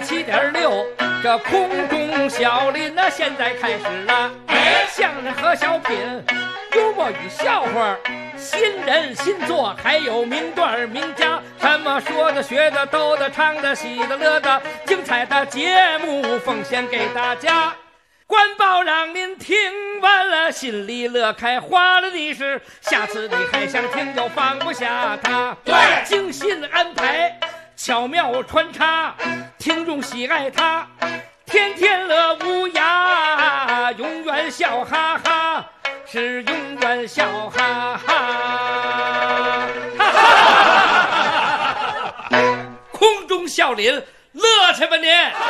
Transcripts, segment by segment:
97.6，这空中小林呢，现在开始了。相声和小品，幽默与笑话，新人新作，还有名段名家，什么说的、学的、逗的、唱的、喜的、乐的，精彩的节目奉献给大家。官报让您听完了心里乐开花了的是，下次你还想听就放不下它。对，精心安排，巧妙穿插，听众喜爱它，天天乐无涯，永远笑哈哈，是永远笑哈哈。空中笑林，乐去吧您！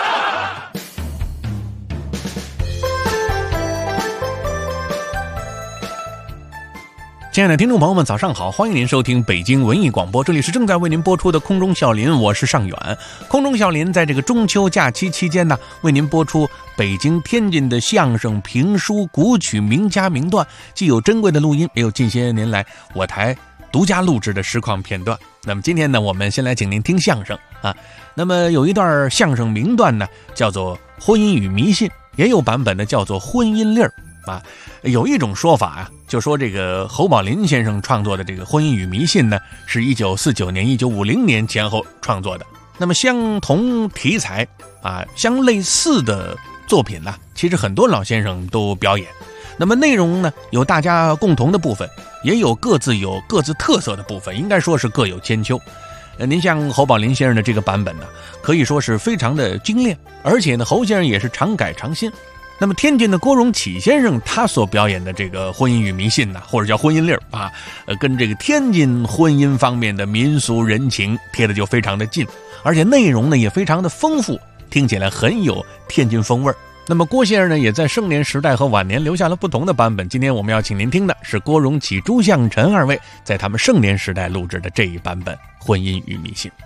亲爱的听众朋友们，早上好！欢迎您收听北京文艺广播，这里是正在为您播出的空中笑林，我是尚远。空中笑林在这个中秋假期期间呢，为您播出北京、天津的相声、评书、古曲、名家名段，既有珍贵的录音，也有近些年来我台独家录制的实况片段。那么今天呢，我们先来请您听相声啊。那么有一段相声名段呢，叫做《婚姻与迷信》，也有版本呢叫做《婚姻令》啊。有一种说法啊，就说这个侯宝林先生创作的这个《婚姻与迷信》呢，是1949年、1950年前后创作的。那么相同题材啊、相类似的作品呢，其实很多老先生都表演。那么内容呢，有大家共同的部分，也有各自特色的部分，应该说是各有千秋。您像侯宝林先生的这个版本呢，可以说是非常的精炼，而且呢，侯先生也是常改常新。那么天津的郭荣启先生他所表演的这个婚姻与迷信呢，或者叫婚姻令啊，跟这个天津婚姻方面的民俗人情贴的就非常的近，而且内容呢也非常的丰富，听起来很有天津风味。那么郭先生呢也在盛年时代和晚年留下了不同的版本，今天我们要请您听的是郭荣启、朱向臣二位在他们盛年时代录制的这一版本婚姻与迷信。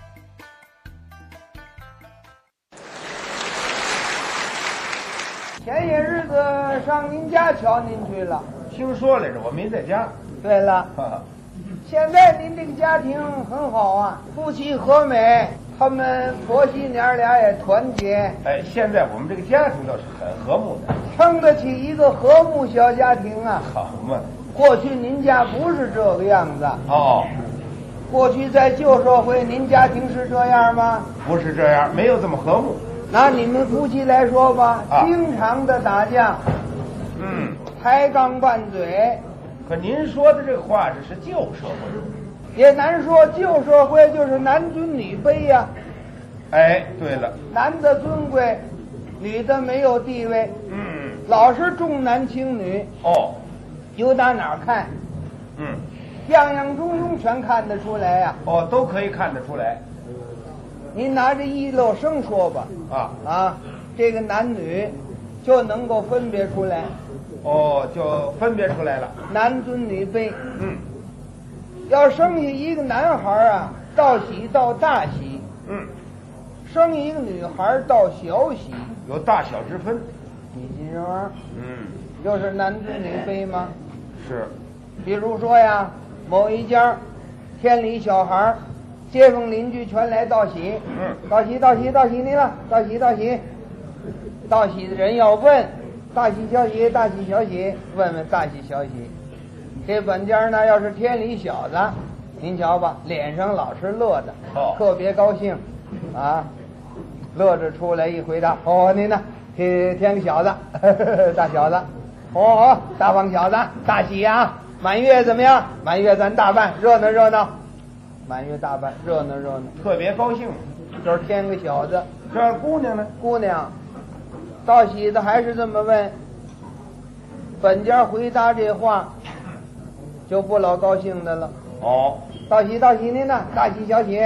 前些日子上您家瞧您去了， 听说来着，我没在家。 对了，现在您这个家庭很好啊，夫妻和美，他们婆媳娘俩也团结。 哎，现在我们这个家庭倒是很和睦的， 撑得起一个和睦小家庭啊。 好嘛。 过去您家不是这个样子哦。 过去在旧社会，您家庭是这样吗？ 不是这样，没有这么和睦。 拿你们夫妻来说吧，经常的打架，抬杠拌嘴。 可您说的这个话，这是旧社会， 也难说旧社会就是男尊女卑呀。 哎，对了， 男的尊贵，女的没有地位，老是重男轻女。 哦， 由打哪儿看？样样种种全看得出来呀。 哦，都可以看得出来。 您拿着一漏声说吧，这个男女就能够分别出来。 哦，就分别出来了， 男尊女卑。要生下一个男孩啊，到喜到大喜。生一个女孩到小喜， 有大小之分。 你信这玩意儿？又是男尊女卑吗？ 是。 比如说呀，某一家天理小孩，街坊邻居全来道喜。道喜道喜道喜您了，道喜道喜。道喜的人要问大喜小喜大喜小喜，问问大喜小喜。这本家呢，要是天理小子，您瞧吧，脸上老是乐的，特别高兴啊，乐着出来一回答，您呢天理小子大小子，大方小子大喜啊。满月怎么样？满月咱大办，热闹热闹。满月大办，热闹热闹， 特别高兴。 就是添个小子。 这姑娘呢？ 姑娘，道喜的还是这么问。本家回答这话，就不老高兴的了。道喜道喜您呢？大喜小喜。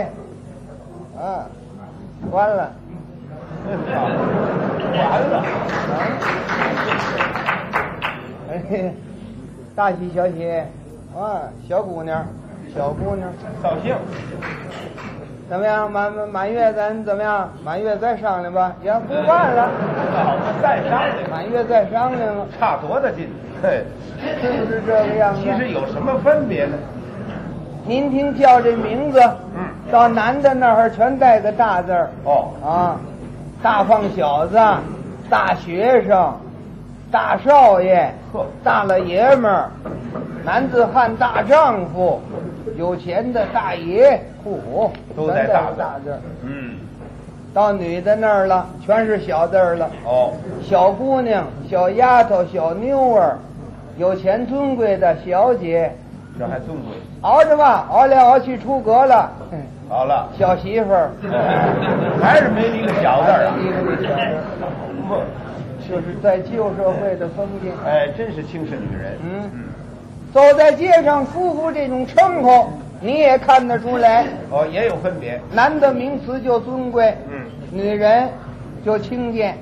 完了。 完了。 大喜小喜，小姑娘扫兴。 怎么样？满月咱怎么样？满月再商量吧，也不办了。 再商量。 满月再商量了， 差多大劲？嘿， 是不是这个样子？ 其实有什么分别呢？ 您听叫这名字，到男的那儿全带个大字儿。 大胖小子、大学生、大少爷、大老爷们儿、男子汉大丈夫、有钱的大爷， 都带大字。到女的那儿了，全是小字儿了。小姑娘、小丫头、小妞儿，有钱尊贵的小姐， 这还尊贵。 熬着吧，熬来熬去出阁了。 好了， 小媳妇儿， 还是没一个小字儿啊。 一个小字儿，就是在旧社会的封建。 哎，真是轻视女人。 走在街上，夫妇这种称呼，你也看得出来。 也有分别。 男的名词就尊贵，女人就轻贱。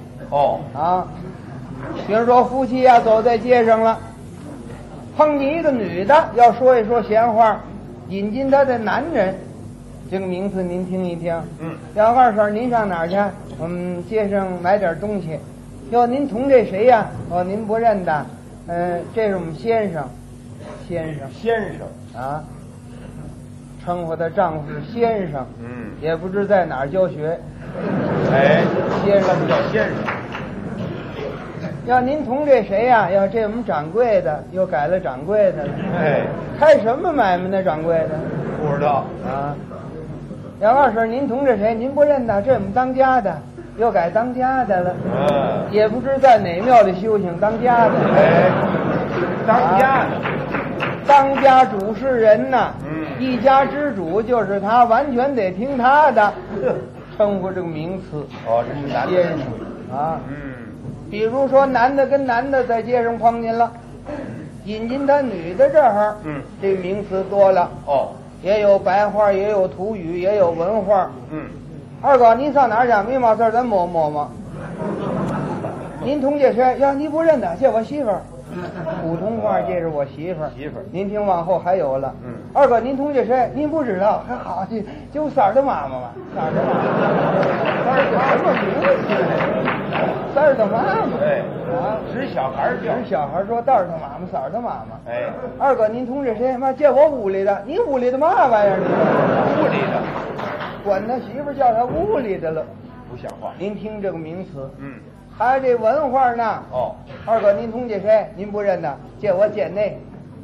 比如说夫妻呀，走在街上了，碰见一个女的，要说一说闲话，引进他的男人，这个名词您听一听。要二婶，您上哪儿去？我们街上买点东西。哟，您同这谁呀？您不认得。这是我们先生。先生啊，称呼他丈夫是先生。也不知在哪儿教学。先生叫先生。 要您同这谁呀？要这我们掌柜的，又改了掌柜的了。开什么买卖呢？掌柜的不知道啊。要二婶，您同这谁？您不认得，这我们当家的，又改当家的了。也不知在哪庙里修行当家的。 当家的。 当家主事人呐，一家之主就是他，完全得听他的。称呼这个名词。 这是男先生啊。比如说男的跟男的在街上碰见了，引进他女的这儿，这名词多了。也有白话，也有土语，也有文化。二哥，您上哪儿去？没嘛事儿，咱摸摸。您同这谁？呀，你不认得，这我媳妇儿。普通话，这是我媳妇儿。您听往后还有了。二哥，您同这谁？您不知道，还好，就三儿的妈妈嘛。三儿的妈妈。什么名字？三儿的妈妈。 指小孩叫。 指小孩说，道儿的妈妈，三儿的妈妈。二哥，您同这谁？妈，这我屋里的。你屋里的嘛玩意儿？ 屋里的。 管他媳妇叫他屋里的了。 不像话。 您听这个名词。还有这文化呢。二哥，您同这谁？您不认得，这我贱内。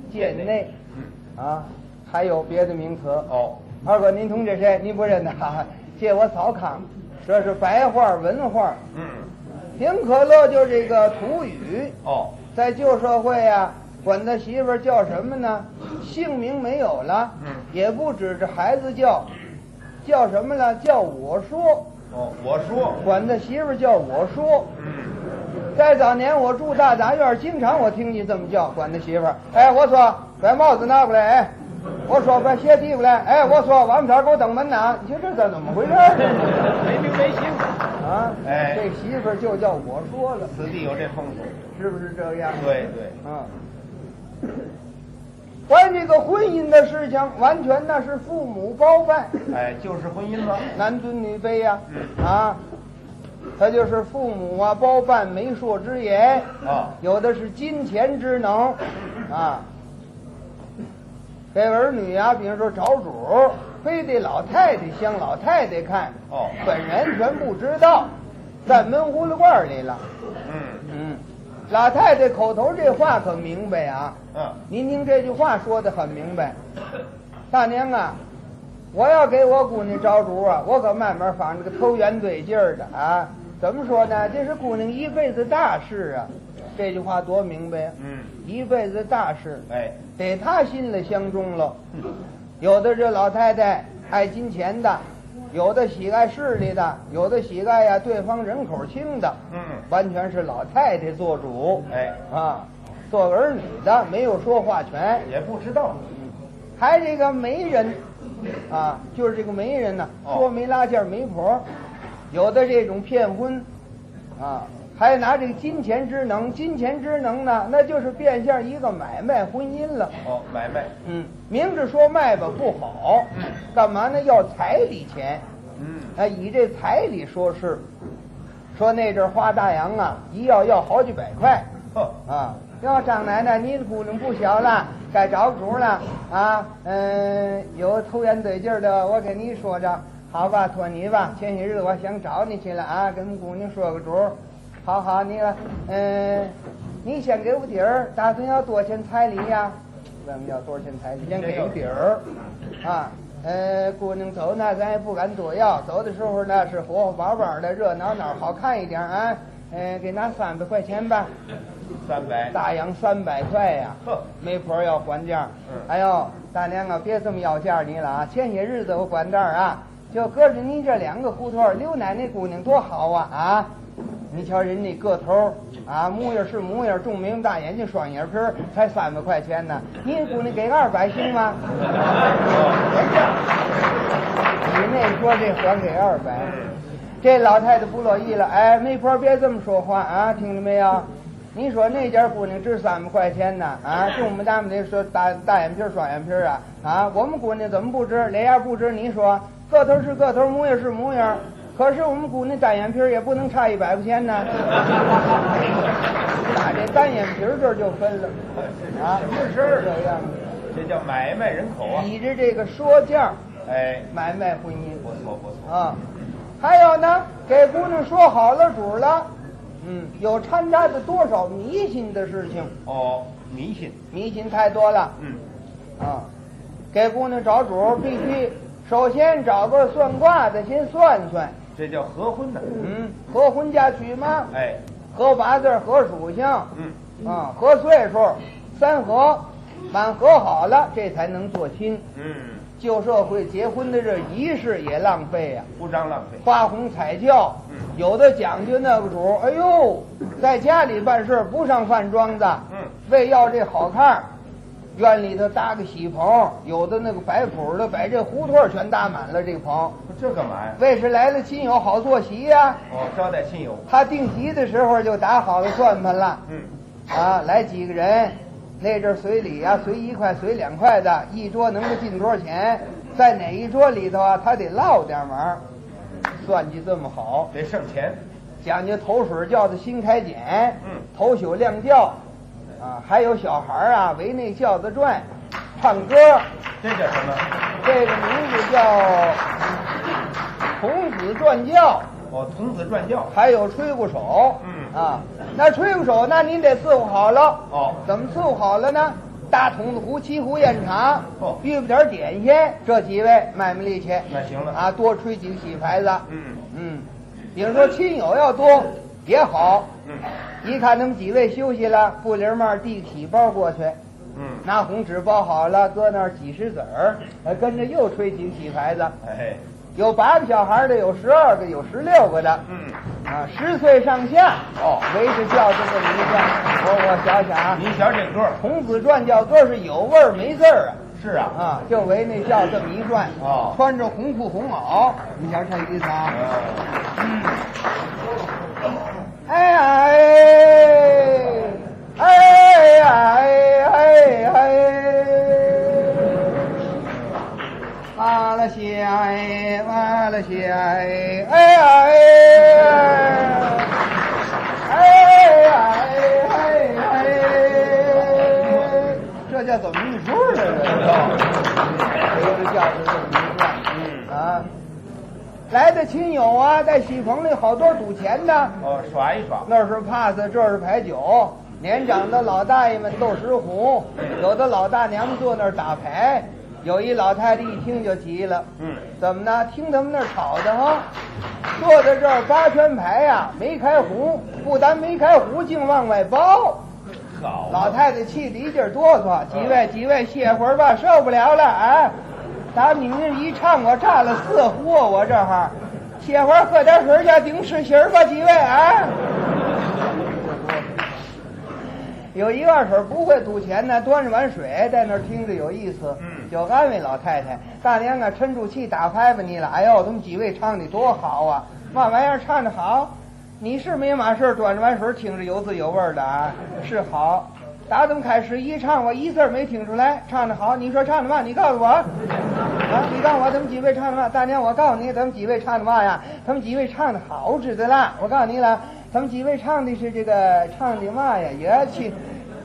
还有别的名词。二哥，您同这谁？您不认得，这我扫炕。这是白话文化。挺可乐就这个土语。在旧社会啊，管他媳妇叫什么呢？姓名没有了，也不指着孩子叫什么了？叫我说。 我说。 管他媳妇叫我说。在早年我住大杂院，经常我听你这么叫，管他媳妇儿。我说把帽子拿过来。我说把鞋提过来。我说晚上给我登门呐。你说这怎么回事？ 没名没姓啊。这媳妇儿就叫我说了。 此地有这风俗， 是不是这样？ 对。 关于这个婚姻的事情，完全那是父母包办。 就是婚姻了， 男尊女卑呀。他就是父母啊包办媒妁之言。有的是金钱之能。给儿女啊，比如说找主，非得老太太向老太太看。本人全不知道，在闷葫芦罐里了。老太太口头这话可明白啊。您听这句话说的很明白。大娘啊，我要给我姑娘找主啊，我可慢慢仿这个投缘对劲儿的啊。怎么说呢？这是姑娘一辈子大事啊。这句话多明白呀。一辈子大事。得她心里相中了。有的这老太太爱金钱的，有的喜爱势力的，有的喜爱呀对方人口轻的。完全是老太太做主。做儿女的没有说话权， 也不知道。 还这个媒人就是这个媒人呢，说媒拉件媒婆，有的这种骗婚还拿这个金钱之能。金钱之能呢，那就是变相一个买卖婚姻了。 买卖。 明着说卖吧不好。干嘛呢？要彩礼钱。以这彩礼说事。说那阵花大洋啊，一要好几百块。要张奶奶，你姑娘不小了，该找个主了有投缘对劲的，我给你说着， 好吧，托你吧。前些日子我想找你去了啊，跟姑娘说个主儿。好，你了，你先给我底儿，打算要多少钱彩礼呀？问要多少钱彩礼？先给我底儿，啊。姑娘走呢，咱也不敢多要。走的时候呢，是活活巴巴的，热闹闹，好看一点啊。给拿300块钱吧。 300， 大洋300块呀！ 呵， 媒婆要还价。哎呦，大娘啊，别这么要价你了啊！前些日子我管账啊，就搁着你这2个胡同，刘奶奶姑娘多好啊啊！你瞧人家个头啊，模样是模样，重眉毛大眼睛，双眼皮，才300块钱呢。你姑娘给200行吗？你那说这还给200，这老太太不乐意了。哎，媒婆别这么说话啊，听着没有？你说那家姑娘值300块钱呢啊，重不大么的说大眼皮双眼皮啊，我们姑娘怎么不值？哪样不值？你说个头是个头，模样是模样。可是我们姑娘单眼皮也不能差100块钱呢，打这单眼皮这就分了啊， 是这样， 这叫买卖人口啊！ 倚着这个说价， 哎， 买卖婚姻， 不错啊。还有呢，给姑娘说好了主了，有掺杂着多少迷信的事情？ 哦，迷信太多了，啊，给姑娘找主必须首先找个算卦的先算算。 这叫合婚呢。 合婚嫁娶吗？ 哎， 合八字，合属性，合岁数，3合，满合好了，这才能做亲。旧社会结婚的这仪式也浪费呀， 不张浪费。 花红彩轿，有的讲究那个主，哎呦，在家里办事不上饭庄子，为要这好看，院里头搭个喜棚，有的那个摆谱的摆这胡同全搭满了这个棚。 这干嘛呀？ 为是来了亲友好做席呀。 招待亲友。 他定席的时候就打好了算盘了。来几个人，那阵随礼啊，随1块，随2块的，一桌能够进多少钱？在哪一桌里头啊，他得落点玩，算计这么好， 得剩钱。 讲究头水轿的新开剪，头宿亮轿，还有小孩啊围那轿子转，唱歌。 这叫什么？ 这个名字叫童子转轿。 童子转轿。 还有吹鼓手。那吹鼓手那您得伺候好了。怎么伺候好了呢？大筒子壶、7壶酽茶，预备点点心，这几位卖卖力气。 那行了多吹几个喜牌子。比如说亲友要多也好。一看他们几位休息了，不灵嘛递个喜包过去。拿红纸包好了，搁那儿几十子儿，跟着又吹几个喜牌子。有8个小孩的，有12个，有16个的。10岁上下。围着轿子这么一转，我想想啊， 您瞧这歌， 童子转轿歌是有味儿没字儿啊。 是啊， 就围那轿这么一转。穿着红裤红袄，你瞧这意思啊。哇了西哎，哇了西哎，这叫怎么一出来了？这叫这么一转。来的亲友啊，在喜棚里好多赌钱的。 耍一耍。 那是帕子，这是牌九。年长的老大爷们斗石虎，有的老大娘们坐那儿打牌。有一老太太一听就急了，怎么呢？听他们那儿吵的哈，坐在这儿8圈牌呀，没开胡，不但没开胡，竟往外包。 好， 老太太气得一劲哆嗦，几位歇会儿吧，受不了了啊！打你们一唱，我炸了4壶，我这哈，歇会儿喝点水去，顶吃席儿吧，几位啊！有一二水不会赌钱呢，端着碗水在那儿听着有意思，就安慰老太太：“大娘啊，沉住气，打牌吧你了。哎呦，他们几位唱的多好啊！嘛玩意儿唱的好？你是没嘛事，端着碗水听着有滋有味的啊，是好。打怎么开始一唱，我一字没听出来，唱的好。你说唱的嘛？你告诉我，你告诉我，他们几位唱的嘛？大娘，我告诉你，他们几位唱的嘛呀？他们几位唱的好，知道啦。我告诉你了。”他们几位唱的是这个唱的嘛呀？也去，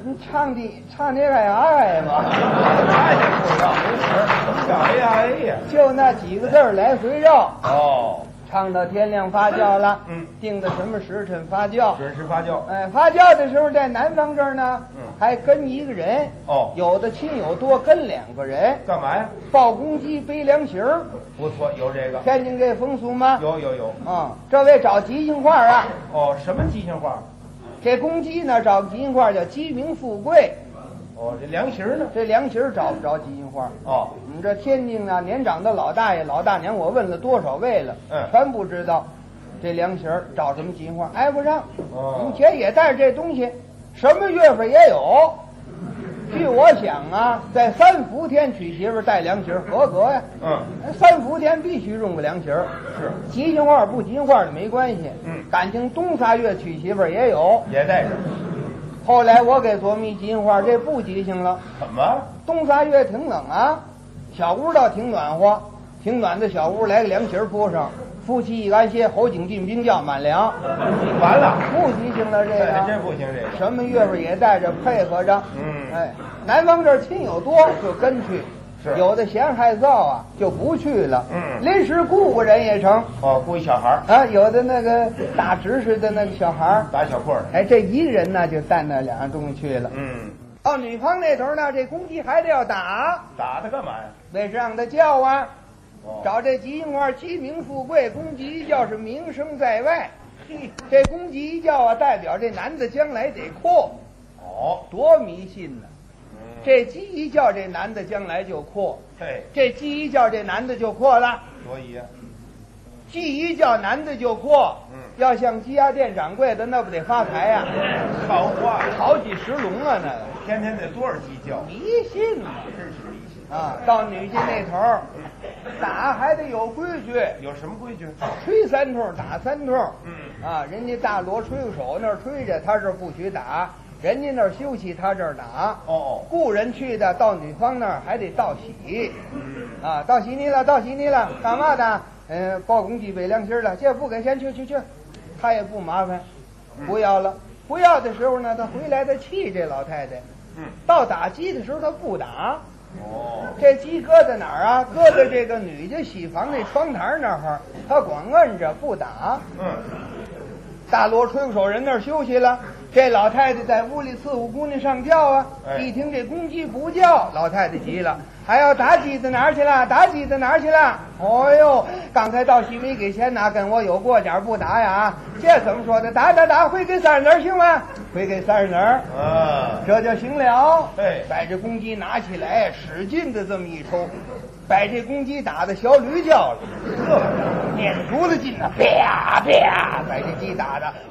你唱的哎呀嘛， 那也不知道什么叫 AIA 呀？ 就那几个字儿来回绕。 哦， 唱到天亮发酵了， 嗯， 定的什么时辰发酵？ 准时发酵。 哎，发酵的时候在南方这儿呢，还跟一个人。 哦， 有的亲友多，跟2个人。 干嘛呀？ 抱公鸡背凉席儿。 不错，有这个。 天津这风俗吗？ 有。 这位找吉祥话啊。 哦，什么吉祥话？ 这公鸡呢，找个吉祥话叫鸡鸣富贵。 哦，这凉席呢？ 这凉席找不着吉祥话。 哦， 我们这天津啊，年长的老大爷、老大娘，我问了多少位了，全不知道。这凉席找什么吉祥话挨不上。 哦， 以前也带着这东西，什么月份也有。据我想啊，在3伏天娶媳妇带凉席合格呀。3伏天必须用个凉席。是吉祥话不吉祥话的没关系。感情冬3月娶媳妇也有， 也带着。 后来我给琢磨一吉祥话，这不吉祥了。 怎么？ 冬3月挺冷啊，小屋倒挺暖和，挺暖的小屋来个凉席铺上，夫妻一安歇，侯景进冰窖满凉。 完了， 不吉祥了这个。 真不行这个。 什么月份也带着配合着。南方这儿亲友多就跟去，有的嫌害臊啊就不去了。临时雇个人也成。 哦，雇一小孩啊，有的那个打执事的那个小孩打小破的。 哎，这一个人呢就带那2样东西去了。到女方那头呢，这公鸡还得要打。 打它干嘛呀？ 为是让它叫啊。找这吉祥话，鸡鸣富贵，公鸡一叫是名声在外。这公鸡一叫啊，代表这男的将来得阔。 哦， 多迷信呢！这鸡一叫，这男的将来就阔。 对， 这鸡一叫，这男的就阔了。 所以呀， 鸡一叫，男的就阔。要像鸡鸭店掌柜的，那不得发财呀？ 好话， 好几10笼啊，那个天天得多少鸡叫？ 迷信嘛， 真是迷信啊！到女家那头，打还得有规矩。 有什么规矩？ 吹3通，打3通。啊，人家大锣吹手那儿吹着，他这儿不许打。人家那儿休息，他这儿打。雇人去的，到女方那儿还得道喜。啊，道喜你了，道喜你了，干嘛的？抱公鸡背凉席了，这不给钱，去。他也不麻烦，不要了。不要的时候呢，他回来他气这老太太。到打鸡的时候他不打。这鸡搁在哪儿啊？搁在这个女家洗房那窗台那儿，他光摁着不打。大锣吹手人那儿休息了，这老太太在屋里伺候姑娘上轿啊。一听这公鸡不叫，老太太急了，还要打鸡的哪儿去了？打鸡的哪儿去了？哦呦，刚才道喜没给钱呐，跟我有过节不打呀？这怎么说的？打，回给30子行吗？回给30子这就行了。把这公鸡拿起来，使劲的这么一抽，把这公鸡打的小驴叫了，撵足了劲啊，啪啪，把这鸡打的，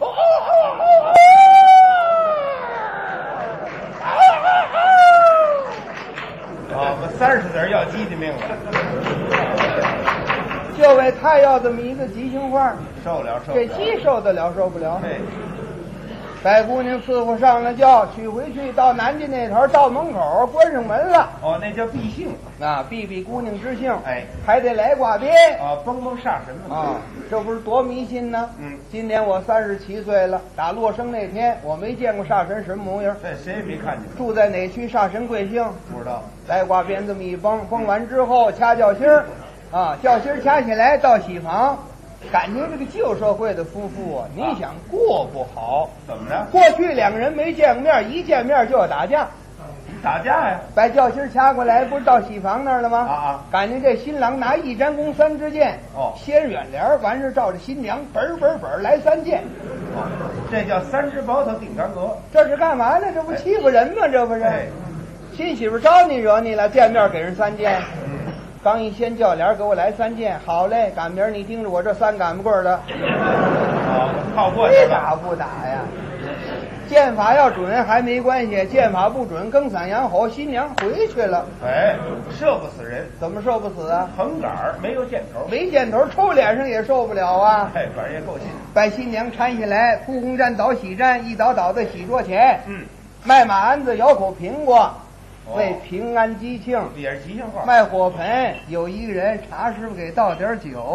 30子要鸡的命了。 就为他要这么一个吉祥话， 受了。 这鸡受得了受不了？白姑娘伺候上了轿，取回去到南家那头，到门口关上门了。 那叫避姓啊，避姑娘之姓。 还得来挂鞭啊，封煞神啊，这不是多迷信呢？今年我37岁了，打落生那天，我没见过煞神什么模样。 谁也没看见。 住在哪区？煞神贵姓？ 不知道。 来挂鞭这么一崩完之后，掐轿心儿，啊，轿心儿掐起来到喜房。感情这个旧社会的夫妇啊，你想过不好？ 怎么着？ 过去2个人没见过面，一见面就要打架。 打架呀？ 把轿心掐过来，不是到喜房那儿了吗？感情这新郎拿1沾弓3支箭，先远帘，完事照着新娘本来3箭。 这叫3支包头顶杆阁。 这是干嘛呢？这不欺负人吗？这不是？新媳妇招你惹你了，见面给人3箭。刚一掀轿帘，给我来3箭，好嘞！赶明儿你盯着我这3杆子棍的。 靠过去打不打呀？剑法要准还没关系，剑法不准，更嗓羊吼，新娘回去了。 射不死人。 怎么射不死啊？ 横杆没有箭头， 没箭头抽脸上也受不了啊。 反正也够劲。 把新娘搀下来，铺红毡倒喜毡，一倒倒在喜桌前。卖马鞍子，咬口苹果。为平安吉庆， 也是吉祥话。 卖火盆，有一个人茶师傅给倒点酒，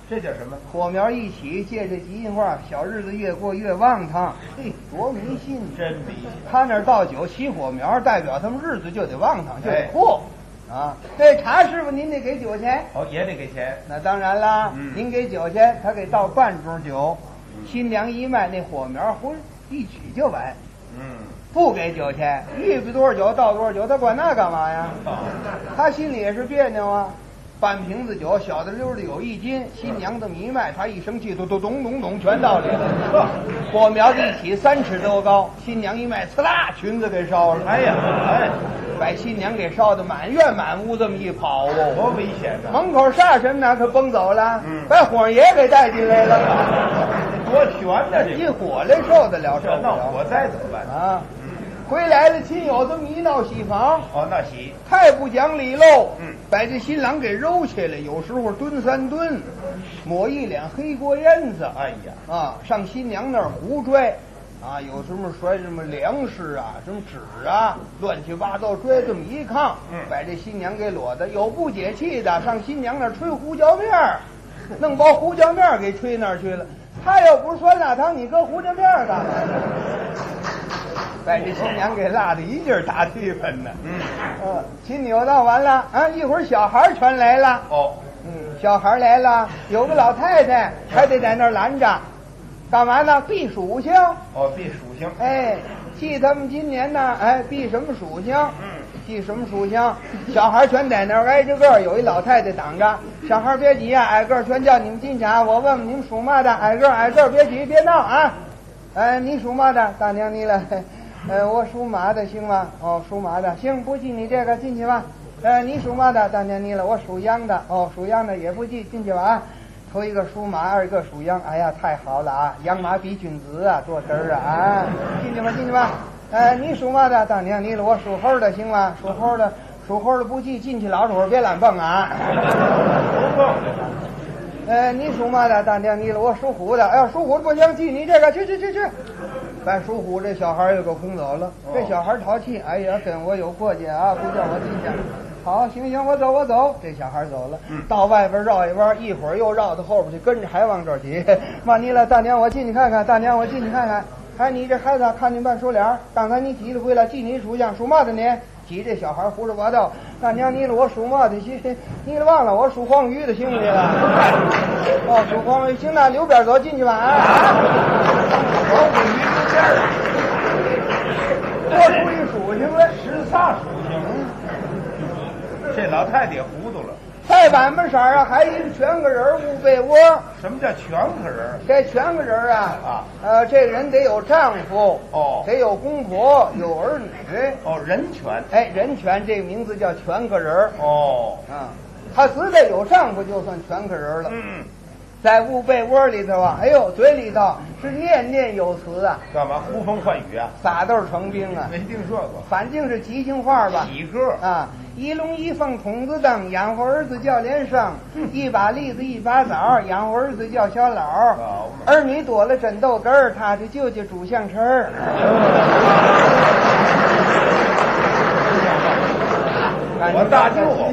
这叫什么？ 火苗一起，借这吉祥话，小日子越过越旺堂。嘿，多迷信！ 真迷信。 他那儿倒酒起火苗，代表他们日子就得旺堂，就得过。啊，这茶师傅您得给酒钱。 哦，也得给钱。 那当然啦，您给酒钱，他给倒半盅酒，新娘一卖，那火苗呼一取就完。不给酒钱，预备多少酒倒多少酒，他管那干嘛呀？他心里也是别扭啊。半瓶子酒，小的溜的有1斤，新娘子一卖，他一生气，咚咚咚咚咚，全倒里了。火苗子一起3尺多高，新娘一卖，呲啦，裙子给烧了。 哎呀，哎， 把新娘给烧的满院满屋，这么一跑哦， 多危险啊！ 门口煞神呢，可崩走了，把火爷给带进来了。 多悬呐！这一火来受得了，受不闹了。 火灾怎么办啊？回来了，亲友这么一闹喜房， 哦，那喜太不讲理喽。把这新郎给揉起来，有时候蹲3蹲，抹一脸黑锅烟子。 哎呀， 啊，上新娘那儿胡拽，啊，有什么摔什么粮食啊，什么纸啊，乱七八糟拽这么一炕，把这新娘给裸的。有不解气的，上新娘那儿吹胡椒面儿，弄包胡椒面儿给吹那儿去了。他要不是酸辣汤，你搁胡椒面儿干嘛呢？把这新娘给辣的一劲儿打气氛呢。亲扭到完了啊，一会儿小孩全来了。 哦， 小孩来了，有个老太太还得在那儿拦着，干嘛呢？避属性。 哦，避属性。 哎，记他们今年呢，哎，避什么属性？记什么属性？小孩全在那儿挨着个，有一老太太挡着。小孩别急啊，挨个全叫你们进去啊！我问问你们属嘛的？挨个别急，别闹啊！你属嘛的？大娘你了。我属马的，行吗？哦，属马的，行，不记你这个，进去吧。你属嘛的？大娘你了，我属羊的。哦，属羊的也不记，进去吧啊。头一个属马，二一个属羊。哎呀，太好了啊！养马比君子啊，多嘚儿啊！啊，进去吧，进去吧。你属嘛的？大娘你了，我属猴的，行吗？属猴的不记，进去老实，别乱蹦啊。你属嘛的？大娘你了，我属虎的。哎呀，属虎的不行，记你这个，去。把属虎这小孩又给轰走了。这小孩淘气，哎呀，跟我有过节啊，不叫我进去。好，行，我走。这小孩走了，到外边绕一弯，一会儿又绕到后边去，跟着还往这儿挤。骂你了，大娘，我进去看看。大娘，我进去看看。哎，你这孩子看你办手脸，刚才你挤了回来，记你属相，属嘛的你？挤这小孩胡说八道。大娘你了，我属嘛的？你了忘了，我属黄鱼的，行不行了？哦，属黄鱼，行，那溜边走，进去吧啊！黄鱼溜边儿，多出一属性来 ，14属性。这老太太糊涂了。 再晚么色儿啊，还一个全个人捂被窝。 什么叫全个人？ 这全个人啊，这个人得有丈夫， 哦， 得有公婆，有儿女， 哦，人权。 哎，人权这个名字叫全个人。 哦， 他只得有丈夫就算全个人了。在捂被窝里头啊，哎呦，嘴里头是念念有词啊。 干嘛呼风唤雨啊？ 撒豆成兵啊？ 没听说过。 反正是吉祥话吧。 几个啊？一龙一凤筒子灯，养活儿子叫连生；一把栗子一把枣，养活儿子叫小老。儿女多了枕头根儿，他的舅舅煮香吃儿。 我大舅啊！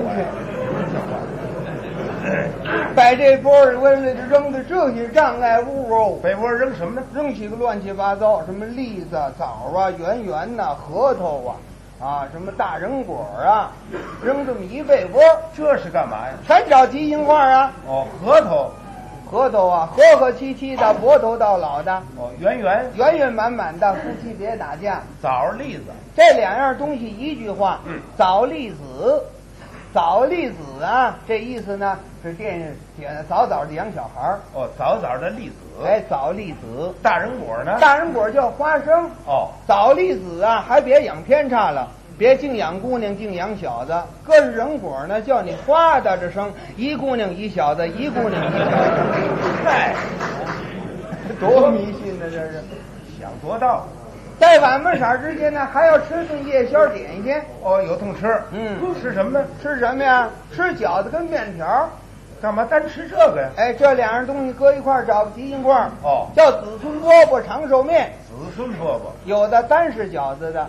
把这波儿问了扔的这些障碍物哦， 被窝扔什么呢？ 扔起个乱七八糟，什么栗子、枣啊、圆圆呐、核桃啊，什么大人果啊，扔这么一被窝， 这是干嘛呀？ 全找吉祥话啊！ 哦，核桃啊，和气气的，白头到老的。 哦，圆满满的，夫妻别打架。 枣栗子这两样东西一句话，枣栗子。枣栗子啊，这意思呢是早早的养小孩儿。 哦，早早的栗子。 哎，枣栗子。 大人果呢？ 大人果叫花生。 哦， 枣栗子啊，还别养偏差了，别净养姑娘，净养小子。搁是人果呢，叫你花大着生，一姑娘一小子，一姑娘一小子。 嗨， 多迷信呢，这是。 想多道。 在晚么色之间呢，还要吃顿夜宵点心。 哦，有通吃。吃什么呢？ 吃什么呀？吃饺子跟面条。 干嘛单吃这个呀？ 哎，这两样东西搁一块儿找个吉祥话。 哦， 叫子孙饽饽长寿面。 子孙饽饽， 有的单是饺子的，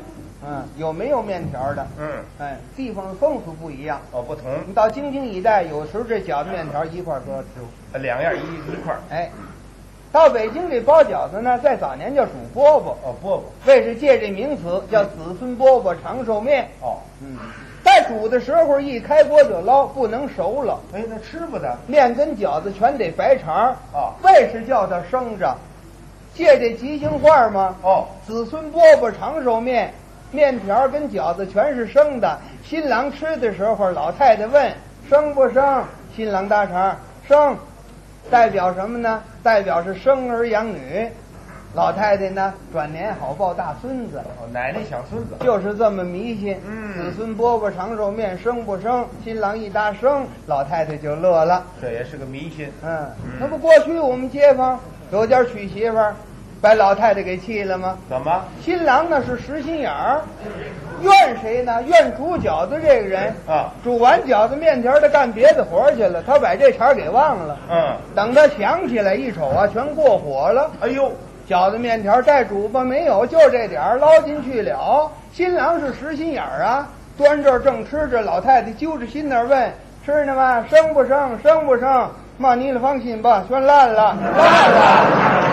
有没有面条的？地方的风俗不一样。 不同。 你到京津一带，有时候这饺子面条一块搁吃， 两样一块。 到北京这包饺子呢，在早年叫煮饽饽。 饽饽。 为是借这名词，叫子孙饽饽长寿面。在煮的时候一开锅就捞，不能熟了。 那吃不得。 面跟饺子全得白肠。为是叫它生着，借这吉祥话嘛。子孙饽饽长寿面，面条跟饺子全是生的。新郎吃的时候，老太太问生不生，新郎搭茬生，代表什么呢？代表是生儿养女。老太太呢，转年好抱大孙子。 奶奶想孙子， 就是这么迷信。子孙饽饽长寿面，生不生？新郎一搭生，老太太就乐了。 这也是个迷信。 那不过去我们街坊有家娶媳妇儿，把老太太给气了吗？ 怎么？ 新郎呢是实心眼儿，怨谁呢？怨煮饺子这个人。煮完饺子面条，他干别的活去了，他把这茬给忘了。等他想起来一瞅啊，全过火了。哎呦！饺子面条再煮吧，没有，就这点儿捞进去了。新郎是实心眼儿啊，端这儿正吃着，老太太揪着心那儿问：“吃呢吗？生不生？生不生？”妈，你了放心吧，全烂了，烂了。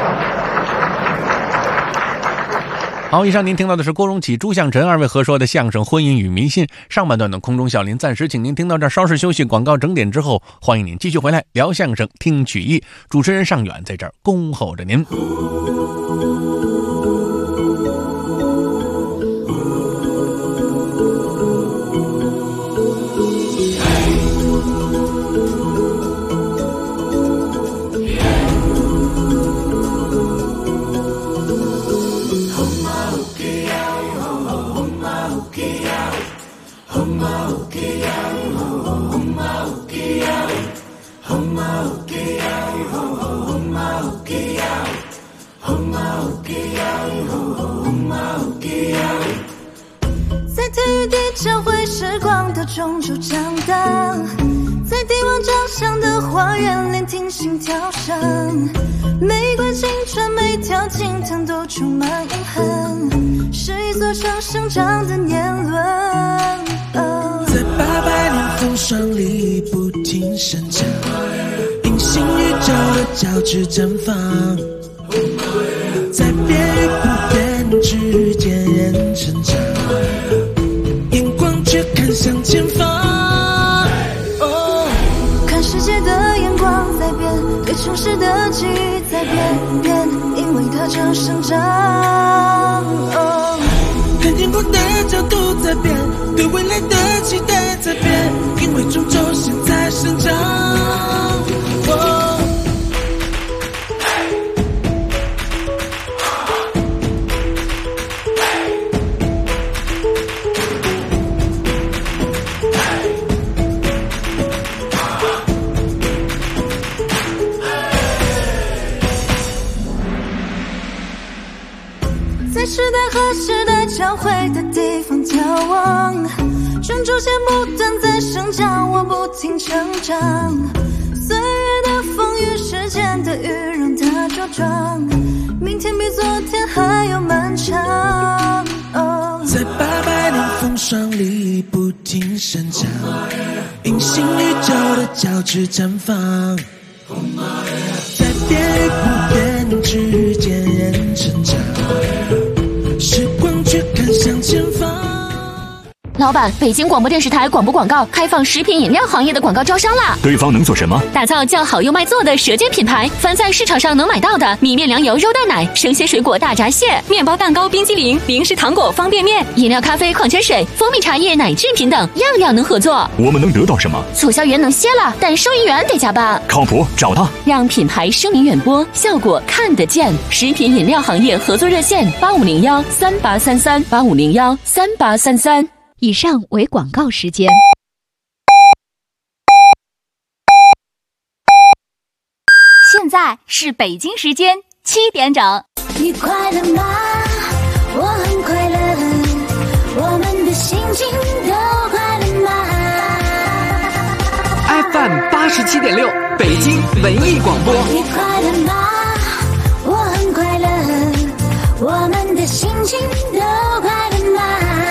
好，以上您听到的是郭荣启、朱向臣二位合说的相声《婚姻与迷信》上半段的空中小林暂时请您听到这儿，稍事休息，广告整点之后，欢迎您继续回来聊相声、听曲艺。主持人尚远在这儿恭候着您。 在体育地教会时光的中州长大，在帝王长相的花园里听心跳声，每段青春每条经疼都充满印痕，是一座城生长的年轮。 在800年风霜里不停生长，隐形宇宙的交织绽放，在变与不变之间人成长，眼光却看向前方。 看世界的眼光在变，对城市的记忆在变，因为它正生长。 看眼光的角度在变，对未来的期待在变，因为终究现在生长。 在时代和时代交汇的地方眺望，专注些不断在生长，我不停成长。岁月的风雨，时间的雨，让它茁壮，明天比昨天还要漫长。 在800年风霜里不停生长，隐形宇宙的交织绽放，在变与不变之间人成长，时光却看向前方。 老板，北京广播电视台广播广告开放食品饮料行业的广告招商啦！ 对方能做什么？ 打造叫好又卖座的舌尖品牌，凡在市场上能买到的米面粮油肉蛋奶、生鲜水果大闸蟹、面包蛋糕冰激凌、零食糖果方便面、饮料咖啡矿泉水、蜂蜜茶叶奶制品等，样样能合作。 我们能得到什么？ 促销员能歇了，但收银员得加班。 靠谱，找他， 让品牌声名远播，效果看得见。食品饮料行业合作热线8501383385013833。 以上为广告时间。 现在是北京时间7点整。 你快乐吗？我很快乐，我们的心情都快乐吗？ FM 87.6，北京文艺广播。 你快乐吗？我很快乐，我们的心情都快乐吗？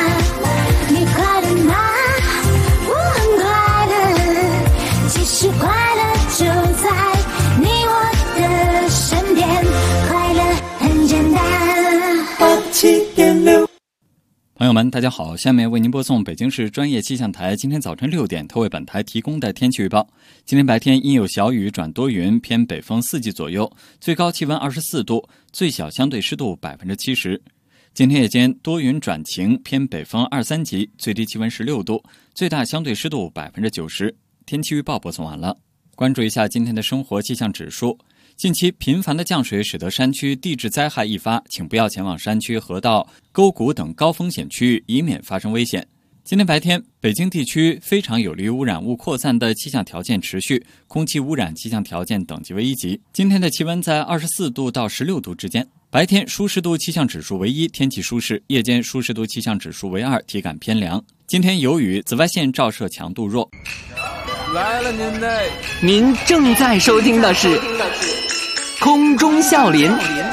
朋友们，大家好，下面为您播送北京市专业气象台今天早晨6点特为本台提供的天气预报。今天白天阴有小雨转多云，偏北风4级左右，最高气温24度，最小相对湿度70%。今天夜间多云转晴，偏北风2、3级，最低气温16度，最大相对湿度90%。天气预报播送完了。关注一下今天的生活气象指数。近期频繁的降水使得山区地质灾害易发，请不要前往山区河道、沟谷等高风险区域，以免发生危险。今天白天，北京地区非常有利污染物扩散的气象条件持续，空气污染气象条件等级为1级。今天的气温在24度到16度之间，白天舒适度气象指数为1，天气舒适；夜间舒适度气象指数为2，体感偏凉。今天有雨，紫外线照射强度弱。 来了您嘞！ 您正在收听的是空中笑林。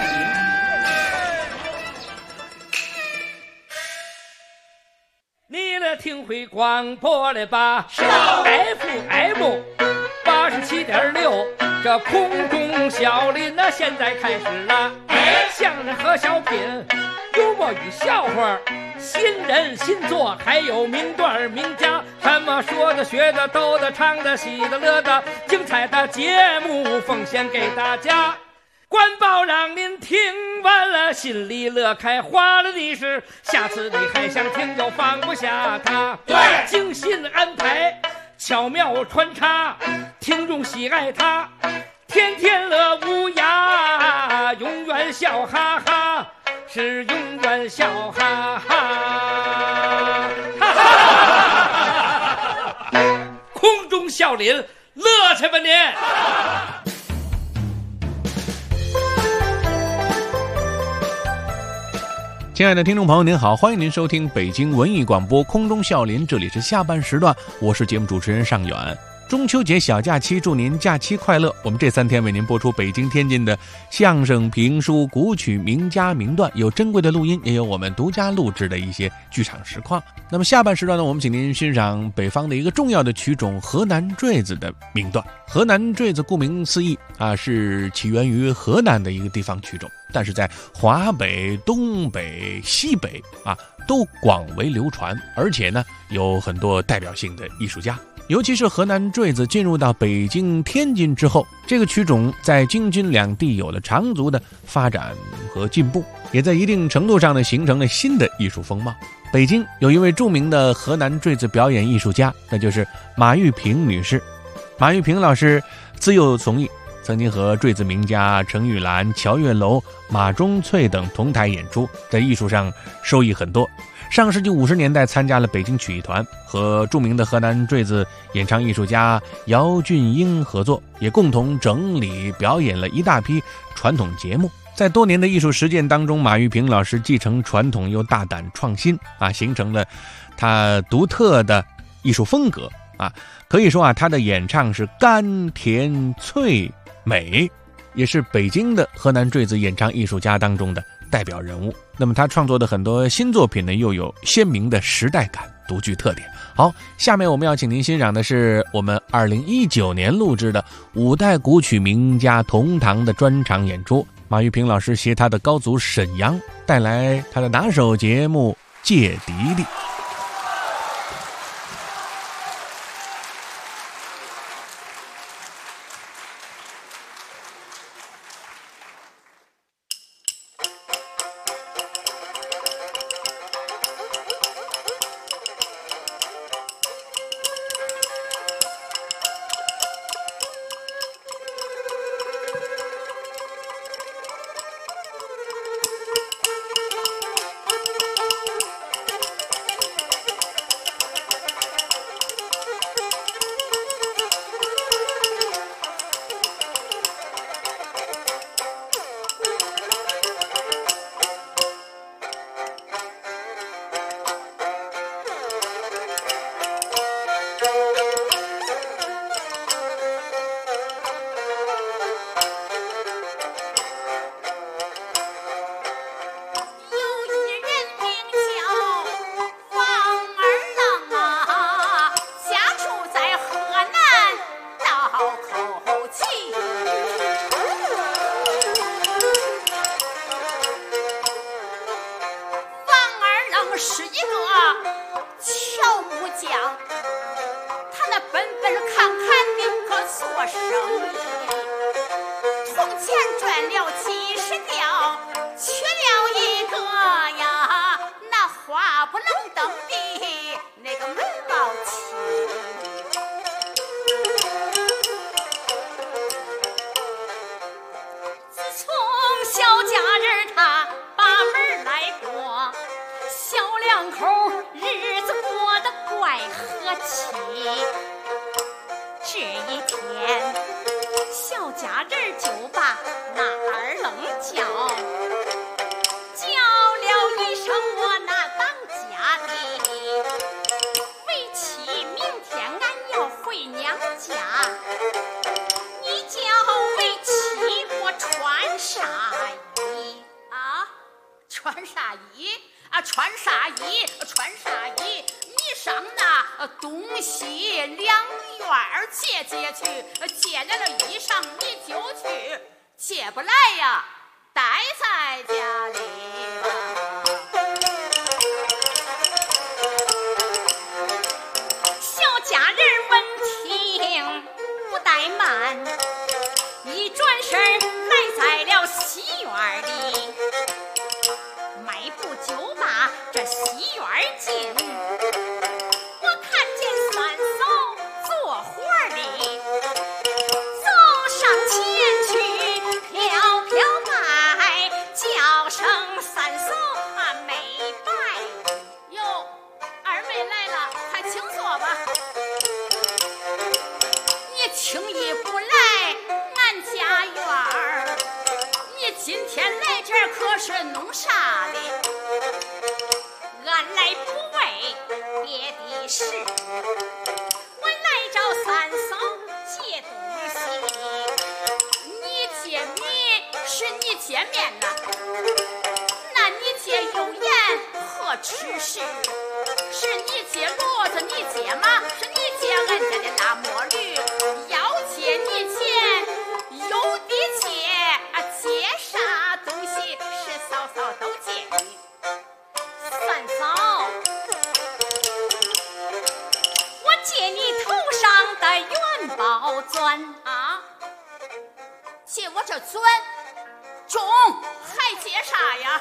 你来听会广播了吧？FM 87.6，这空中笑林那现在开始了。相声和小品，幽默与笑话，新人新作，还有名段名家，什么说的学的逗的唱的喜的乐的，精彩的节目奉献给大家。官报让您听完了心里乐开花了的是，下次你还想听就放不下它。对，精心安排，巧妙穿插，听众喜爱它，天天乐无涯，永远笑哈哈，是永远笑哈哈，哈哈，空中笑林，乐去吧您！ 亲爱的听众朋友您好，欢迎您收听北京文艺广播空中笑林，这里是下半时段，我是节目主持人尚远。中秋节小假期，祝您假期快乐。我们这3天为您播出北京、天津的相声、评书、古曲、名家名段，有珍贵的录音，也有我们独家录制的一些剧场实况。那么下半时段呢，我们请您欣赏北方的一个重要的曲种河南坠子的名段。河南坠子顾名思义是起源于河南的一个地方曲种，但是在华北、东北、西北都广为流传，而且呢有很多代表性的艺术家。尤其是河南坠子进入到北京、天津之后，这个曲种在京津两地有了长足的发展和进步，也在一定程度上呢形成了新的艺术风貌。北京有一位著名的河南坠子表演艺术家，那就是马玉萍女士。马玉萍老师自幼从艺，曾经和坠子名家程玉兰、乔月楼、马中翠等同台演出，在艺术上收益很多。上世纪50年代参加了北京曲艺团，和著名的河南坠子演唱艺术家姚俊英合作，也共同整理表演了一大批传统节目。在多年的艺术实践当中，马玉萍老师继承传统又大胆创新形成了他独特的艺术风格可以说他的演唱是甘甜脆美，也是北京的河南坠子演唱艺术家当中的代表人物。那么他创作的很多新作品呢，又有鲜明的时代感，独具特点。好，下面我们要请您欣赏的是我们2019年录制的5代古曲名家同堂的专场演出。马玉萍老师携他的高祖沈阳，带来他的拿手节目《借笛地》。 是一个乔木匠，他那本看看的可做生意，铜钱赚了几十吊，缺了一个呀，那花不能登的那个门老七。自从小家人他把门来过，小两口日子过得怪和气。这一天，小家人就把那二愣叫了一声我那当家的，为妻明天俺要回娘家，你叫为妻我穿啥衣啊？穿啥衣啊？穿啥衣？穿啥衣？你上那东西两院借去，借来了衣裳你就去，借不来呀，待在家里吧。小家人闻听不怠慢，一转身来在了西院里，迈步就把这西院进。我看见三嫂坐花里，走上前去飘飘拜，叫声三嫂啊美拜。哟，二妹来了，快请坐吧。你轻易不来俺家院儿，你今天来这儿可是弄啥的？俺来不为别的事，我来找三嫂借东西。你借米是你借面呐，那你借油盐何吃食？是你借骡子，你借马，是你借俺家的拉磨驴。要借你钱，有的借，借啥东西是嫂嫂都借你。三嫂，我借你头上的元宝钻啊，借我这钻中，还借啥呀？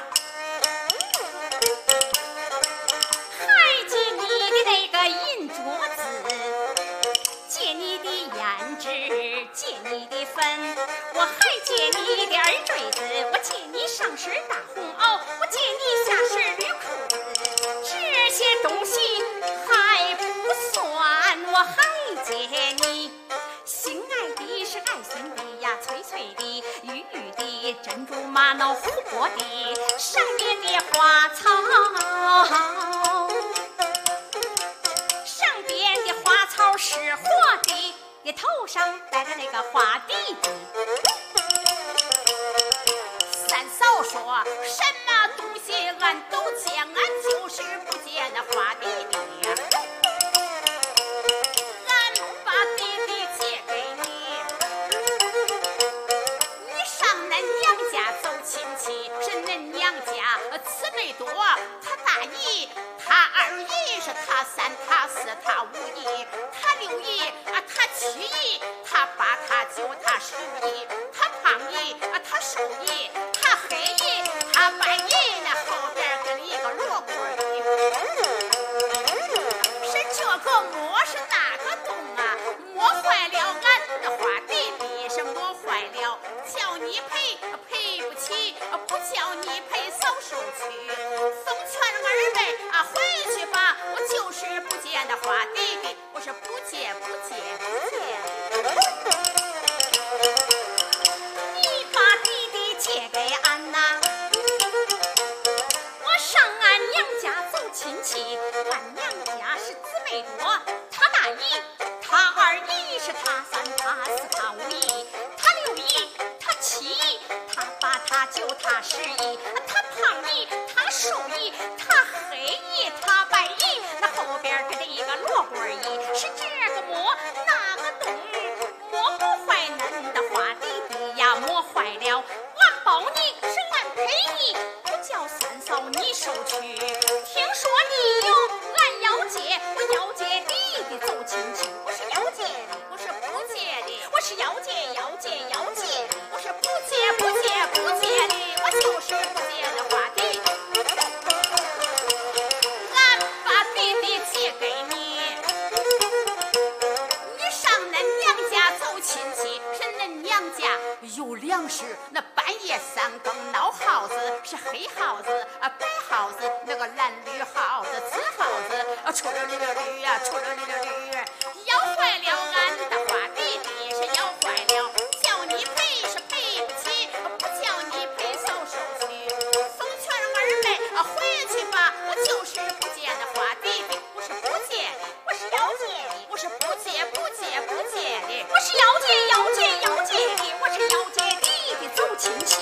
还借你的那个银镯子，借你的胭脂，借你的粉，我还借你的耳坠子，我借你上身大红袄，我借你下身绿裤子。这些东西还不算，我还借你心爱的是爱心的呀，脆脆的玉玉的珍珠玛瑙琥珀的上面的花草，上边的花草是活的，你头上戴着那个花滴滴。三嫂说什么东西俺都借，俺就是不借那花滴滴呀。俺把滴滴借给你，你上恁娘家走亲戚，是恁娘家慈悲多，他大姨，他二姨，是他三，他四，他五姨，他六姨啊，他七姨，他八，他九，他十姨，他胖姨啊，他瘦姨，他黑姨，他白姨，那后边跟一个罗锅姨，是这个磨是那个洞啊，磨坏了俺的花弟弟，是磨坏了，叫你赔赔不起，不叫你赔早收去，奉劝二妹啊回去吧，我就是不借那花弟弟，我是不借不借不借。你把弟弟借给俺呐，我上俺娘家走亲戚，俺娘家是姊妹多，他大姨，他二姨，是他三，他四，他五姨，他六姨，他七姨，他八，他九，他十姨，他胖姨，他瘦姨，他黑姨，他白姨，那后边跟着一个罗锅姨，是这个磨那个洞，磨不坏恁的花弟弟呀，磨坏了俺包你，是俺赔你，不叫三嫂你收去。听说要借要借要借，我是不借不借不借的，我就是不借的花弟。俺把弟弟借给你，你上恁娘家走亲戚，是恁娘家有粮食，那半夜三更闹耗子，是黑耗子白耗子，那个蓝绿耗子紫耗子，出溜溜溜呀，出溜溜溜，要坏了俺的花弟弟，是要坏了，叫你赔是赔不起，不叫你赔收收去，送劝儿妹回去吧，我就是不借的花弟弟，我是不借的，我是要借的，我是不借不借不借的，我是要借要借要借的，我是要借弟弟走亲戚。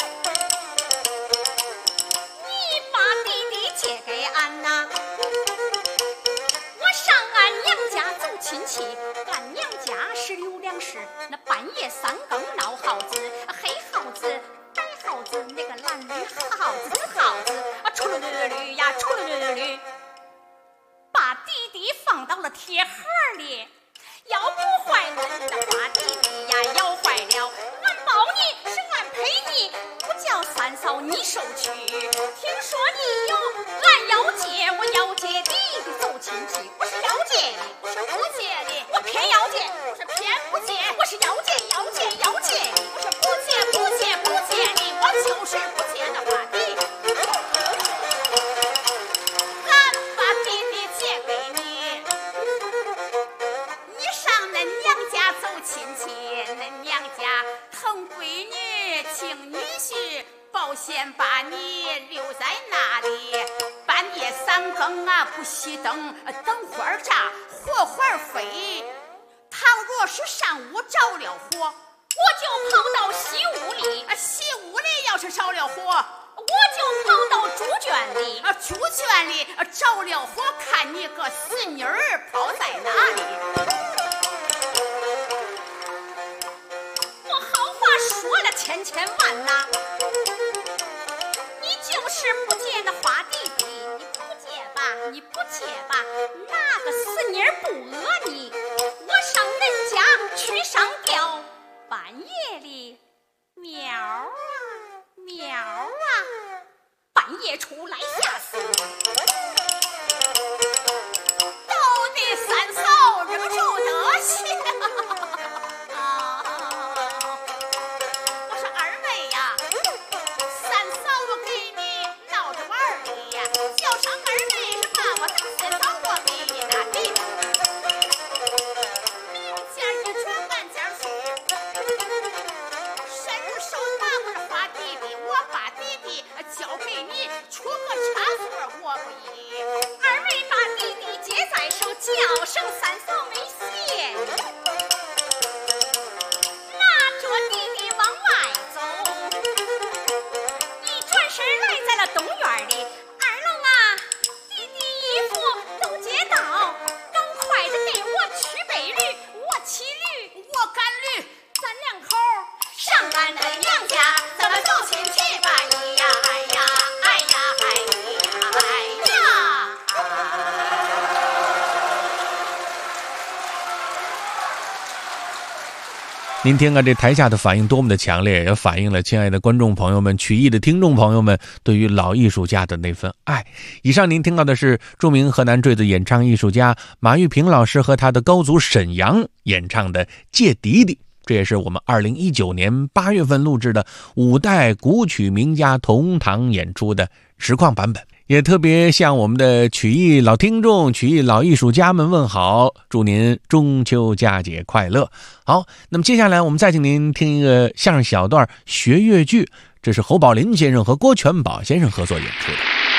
你把弟弟借给俺呐，我上俺娘家走亲戚，俺娘家是有粮食，那半夜三更闹耗子，黑耗子白耗子，那个蓝绿耗子紫耗子，出溜溜溜呀，出溜溜溜，把弟弟放到了铁盒里，要不坏恁的花弟弟呀，要坏了俺保你，是俺赔你，不叫三嫂你收去。听说你有俺要借，我要借弟弟走亲戚，我是要借的，我是不借的，我偏要借，我是偏不借，我是要借要借要借的，我是不借不借不借的，我就是不借的花弟弟。俺把弟弟借给你，你上恁娘家走亲戚，恁娘家疼闺女请女婿，保险把你留在那里，半夜三更不熄灯，灯花炸火花飞，倘若是上午着了火，我就跑到西屋里，西屋里要是着了火，我就跑到猪圈里，猪圈里着了火，看你个死妮儿跑在哪里。我好话说了千千万呐，你就是不借那花弟弟，你不借吧，你不借吧，那个死妮儿不讹你，我上恁家去上吊，半夜里喵啊喵啊，半夜出来吓死你，都得三嫂忍不住的笑。我说二妹呀，三嫂我给你闹着玩的呀，叫上二妹是把我当三嫂我给你拿地，明家一转暗家去，伸入手拿我这花弟弟，我把弟弟交给你，出个差错我不依。二妹把弟弟接在手，叫声三嫂没谢，拿着弟弟往外走，一转身来在了东院里。二龙啊，弟弟衣服都接到，赶快的给我取备驴，我骑驴，我赶驴，咱两口上俺的娘家，咱们走亲戚吧！咿呀哎呀哎呀哎呀哎呀！ 您听啊，这台下的反应多么的强烈，也反映了亲爱的观众朋友们、曲艺的听众朋友们对于老艺术家的那份爱。以上您听到的是著名河南坠子演唱艺术家马玉平老师和他的高祖沈阳演唱的《借弟弟》，这也是我们2019年8月份录制的5代古曲名家同堂演出的实况版本。也特别向我们的曲艺老听众、曲艺老艺术家们问好，祝您中秋佳节快乐。好，那么接下来我们再请您听一个相声小段学越剧，这是侯宝林先生和郭全宝先生合作演出的。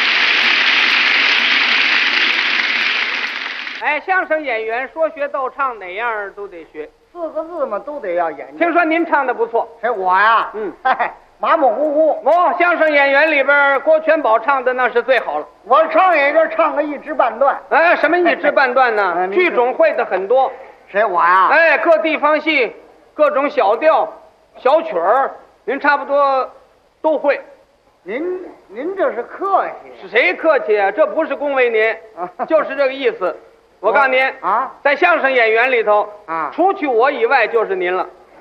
哎，相声演员说学逗唱哪样都得学 ，4个字嘛都得要演究。 听说您唱的不错。 哎，我呀，嘿嘿，马马虎虎。 相声演员里边郭全宝唱的那是最好了。 我唱也就唱个一知半段。 哎，什么一知半段呢？剧种会的很多。 谁我呀？ 哎，各地方戏，各种小调、小曲儿，您差不多都会。 您这是客气？ 是谁客气啊？这不是恭维您，就是这个意思。我告诉您啊，在相声演员里头啊，除去我以外就是您了。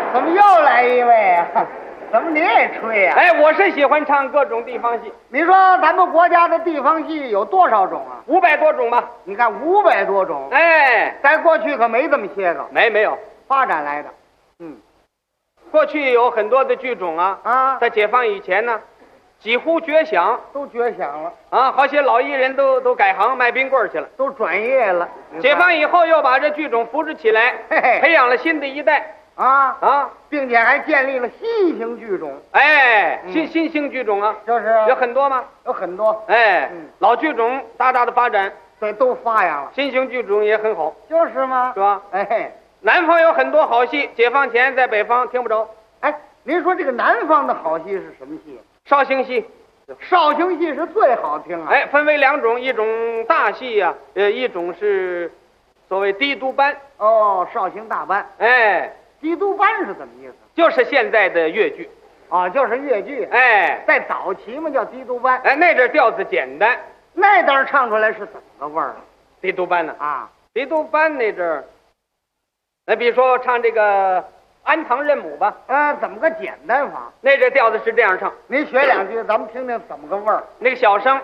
怎么又来一位啊？怎么你也吹呀？ 哎，我是喜欢唱各种地方戏。 你说咱们国家的地方戏有多少种啊 ？500多种吧。 你看500多种， 哎， 在过去可没这么些个， 没有发展来的。 过去有很多的剧种啊，在解放以前呢，几乎绝响， 都绝响了啊！好些老艺人都改行卖冰棍去了， 都转业了。 解放以后又把这剧种扶持起来，培养了新的一代并且还建立了新型剧种。 哎，新型剧种啊， 就是有很多吗？ 有很多。 哎，老剧种大大的发展， 对，都发扬了。 新型剧种也很好， 就是吗？ 是吧？ 哎。 南方有很多好戏，解放前在北方听不着。 哎，您说这个南方的好戏是什么戏？ 绍兴戏， 绍兴戏是最好听啊。 哎，分为2种，一种大戏呀，一种是所谓低督班。 哦，绍兴大班。 哎， 低督班是怎么意思？ 就是现在的越剧。 啊，就是越剧。 哎， 在早期嘛叫低督班。 哎，那阵调子简单， 那阵唱出来是怎么个味儿啊？ 低督班呢？ 啊， 低督班那阵儿。那比如说唱这个安堂认母吧， 怎么个简单法？ 那这调子是这样唱， 您学2句，咱们听听怎么个味儿。 那个小生，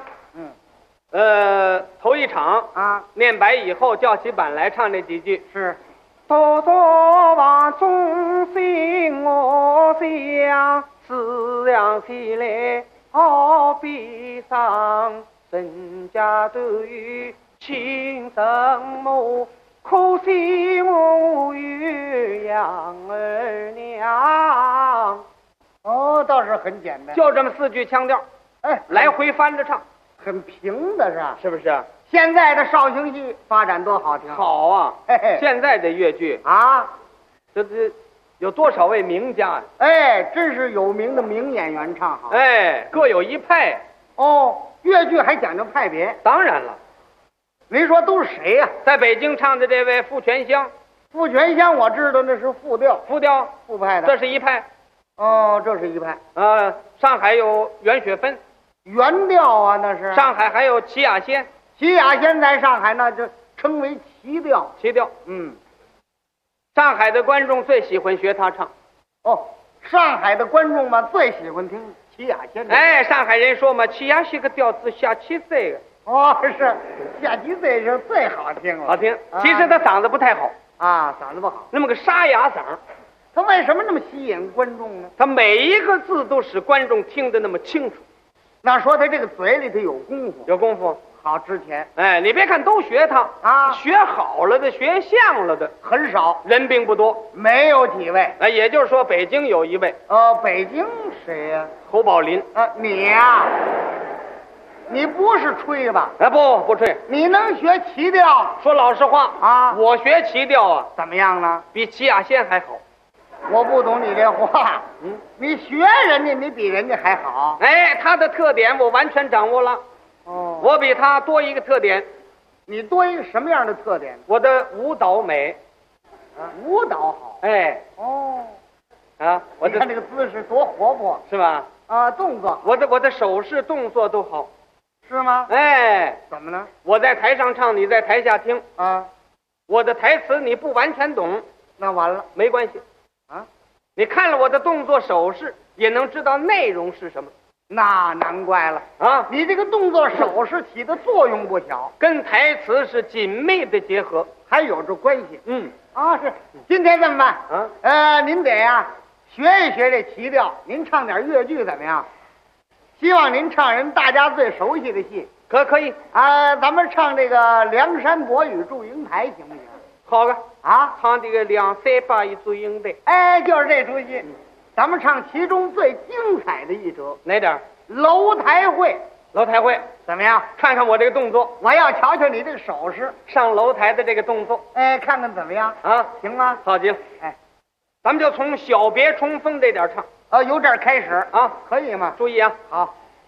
头一场啊， 念白以后叫起板来唱这几句是。 多多望众心我想，思量起来好悲伤，人家都有亲生母。可惜我有养儿娘。 哦，倒是很简单， 就这么4句腔调， 哎， 来回翻着唱， 很平的是吧？ 是不是？ 现在的绍兴戏发展多好听， 好啊！ 嘿嘿， 现在的越剧啊， 这有多少位名家呀？ 哎，真是有名的名演员唱好， 哎，各有一派。 哦，越剧还讲究派别？ 当然了。 您说都是谁呀？ 在北京唱的这位傅全香。 傅全香我知道那是副调，副派的， 这是一派。 哦，这是一派。 上海有袁雪芬， 原调啊，那是。 上海还有齐雅仙， 齐雅仙在上海那就称为齐调。 齐调，上海的观众最喜欢学他唱。 哦，上海的观众嘛最喜欢听齐雅仙。 哎，上海人说嘛，齐雅仙个调子下7岁个。 哦，是下7岁是最好听了， 好听。其实他嗓子不太好啊，嗓子不好， 那么个沙哑嗓。 他为什么那么吸引观众呢？ 他每一个字都使观众听得那么清楚。 那说他这个嘴里头有功夫， 有功夫。 好，之前哎，你别看都学他啊，学好了的、学像了的很少， 人并不多， 没有几位。 哎，也就是说，北京有一位。 北京谁呀？ 侯宝林。 你呀？你不是吹吧？ 哎，不吹。 你能学齐调？ 说老实话啊，我学齐调啊， 怎么样呢？ 比齐雅仙还好。 我不懂你这话。你学人家，你比人家还好。 哎，他的特点我完全掌握了。 哦， 我比他多一个特点。 你多一个什么样的特点？ 我的舞蹈美。 舞蹈好。 哎。 哦。 我看这个姿势多活泼， 是吧？ 动作。 我的手势动作都好。 是吗？ 哎， 怎么呢？ 我在台上唱，你在台下听啊。 我的台词你不完全懂， 那完了， 没关系啊。 你看了我的动作手势，也能知道内容是什么。 那难怪了啊！ 你这个动作手势起的作用不小， 跟台词是紧密的结合， 还有着关系。是。今天这么办啊？ 您得呀学一学这齐调，您唱点越剧怎么样？希望您唱人大家最熟悉的戏， 可以啊！咱们唱这个《梁山伯与祝英台》行不行？ 好个啊！ 唱这个2、3、8与祝英台， 哎，就是这出戏。咱们唱其中最精彩的一折， 哪点？ 楼台会。 楼台会怎么样？ 看看我这个动作， 我要瞧瞧你这个手势， 上楼台的这个动作， 哎，看看怎么样啊？ 行吗？ 好极了， 哎， 咱们就从小别重逢这点唱。 由这儿开始啊， 可以吗？ 注意啊， 好。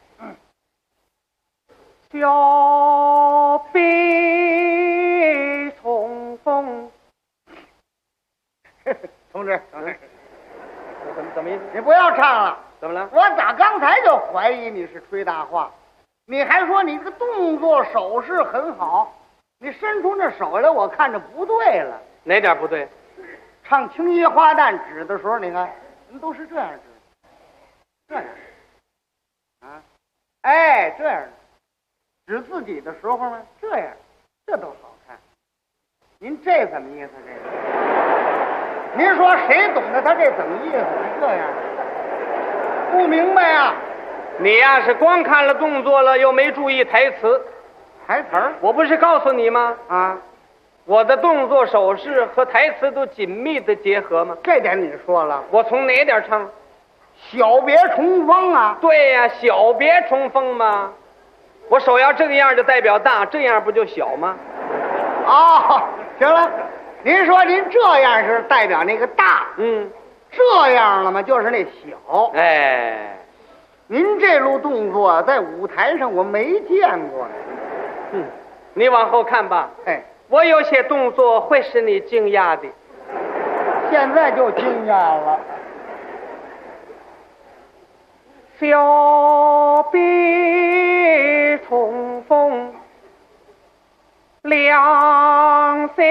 小别重逢， 同志， 怎么意思？ 你不要唱了。 怎么了？ 我咋刚才就怀疑你是吹大话，你还说你这个动作手势很好，你伸出那手来，我看着不对了。 哪点不对？ 唱青衣花旦指的时候，你看人都是这样指，这样啊，哎，这样指自己的时候呢，这样，这都好看。您这怎么意思？这个，您说谁懂得他这怎么意思？这样不明白呀？ 你呀是光看了动作了，又没注意台词。 台词儿？ 我不是告诉你吗？ 啊， 我的动作手势和台词都紧密的结合吗？ 这点你说了。 我从哪点唱？ 小别重逢啊。 对呀，小别重逢嘛。我手要这个样就代表大，这样不就小吗？ 哦，行了，您说您这样是代表那个大，这样了吗？就是那小。 哎， 您这路动作在舞台上我没见过。 你往后看吧。 哎， 我有些动作会使你惊讶的。 现在就惊讶了。 小别重逢两三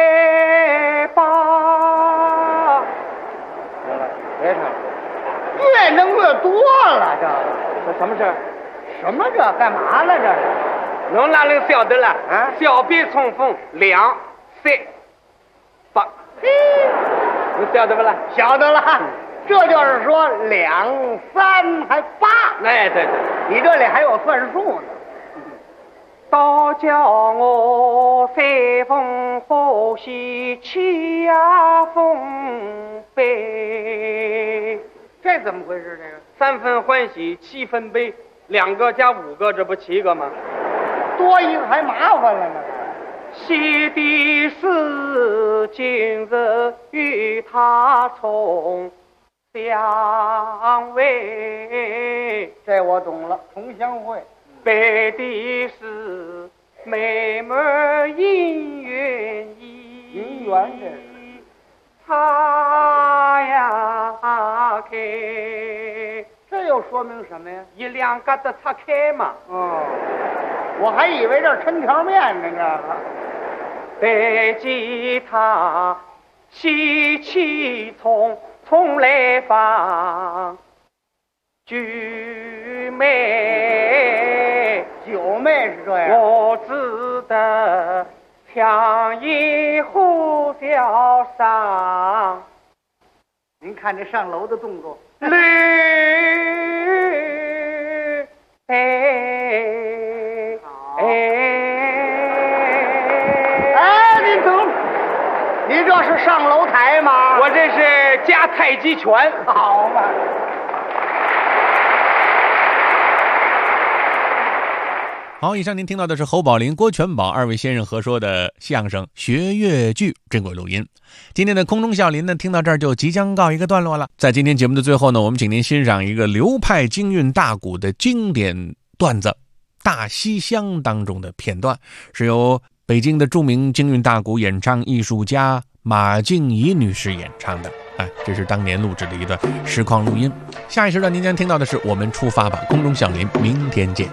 八。 别唱了，越弄越多了， 这什么事？ 什么这干嘛呢？这是？ 侬哪能晓得了？ 啊， 小别重逢两三八。你晓得不啦？ 晓得了。这就是说2、3还8。 哎，对对， 你这里还有算数呢。 倒叫我三分欢喜7分悲。 这怎么回事？这个 3分欢喜7分悲，2个加5个，这不7个吗？ 多一个还麻烦了呢。 喜的是今日与他重相会， 这我懂了，重相会。 悲的是美满姻缘意， 姻缘这是插呀开， 这又说明什么呀？ 一两疙瘩拆开嘛。 哦，我还以为这抻条面呢，这个。 带吉他喜气从来放，九妹是这样。 我只得强颜呼啸上。 您看这上楼的动作， 绿你这是上楼台吗？ 我这是加太极拳。 好嘛。 好，以上您听到的是侯宝林、郭全宝二位先生合说的相声《学越剧》珍贵录音。今天的空中笑林呢，听到这儿就即将告一个段落了。在今天节目的最后呢，我们请您欣赏一个流派京韵大鼓的经典段子《大西厢》当中的片段，是由北京的著名京韵大鼓演唱艺术家马静怡女士演唱的。这是当年录制的一段实况录音。下一时段您将听到的是我们出发吧空中笑林，明天见。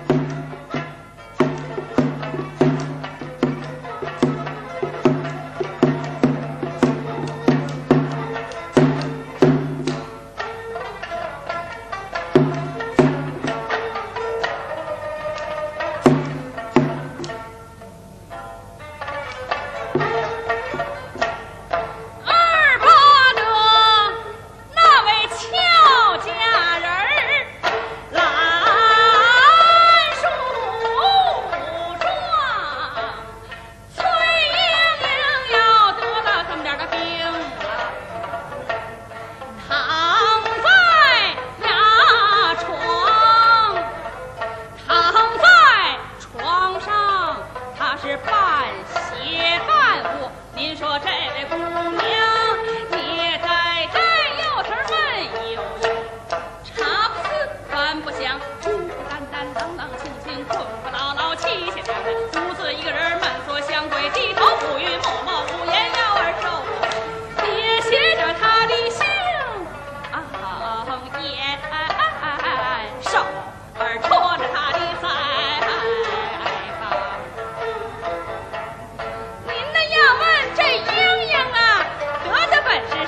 本事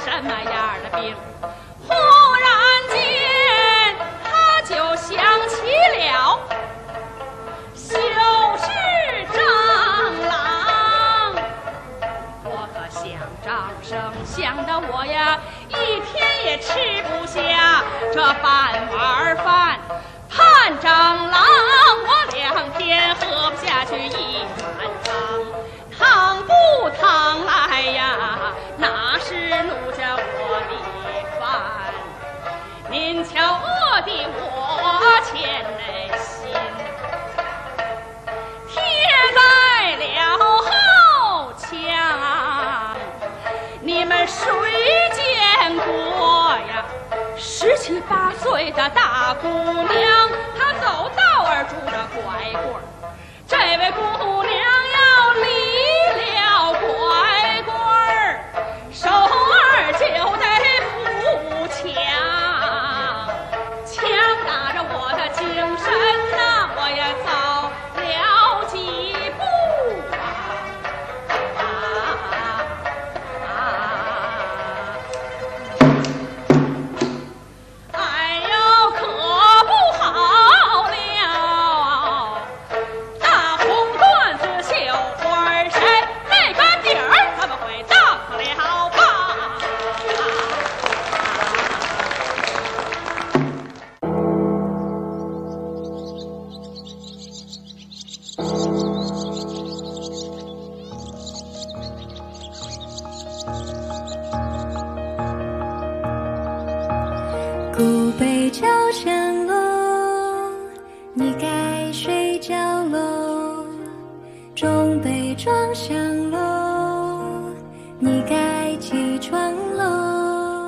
三蟑螂，我2天喝不下去1碗汤，烫不烫来呀，那是奴家我的饭。您瞧饿的我前内心，贴在了后墙。你们谁见过呀？17、8岁的大姑娘，她走道儿拄着拐棍儿。这位姑娘要离了拐棍儿，手儿就得扶墙，强打着我的精神呐，我也走了几步哎呦，可不好了！大红缎子绣花衫，那个底儿他们会当了吧？ 古北朝山落，你该睡觉喽。中北庄上喽，你该起床喽。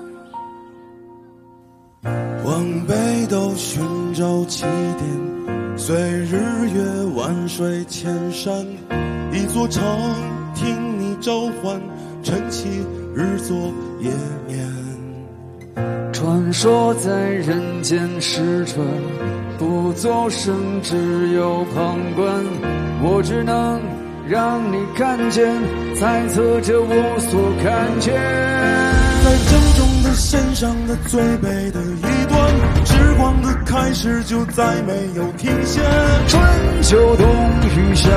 往北斗寻找起点，随日月万水千山，一座城听你召唤，晨起日作夜眠。 传说在人间使者，不作声，只有旁观。我只能让你看见，猜测着我所看见。 在正中的线上的最北的一端，时光的开始就再没有停歇。 春秋冬雨夏，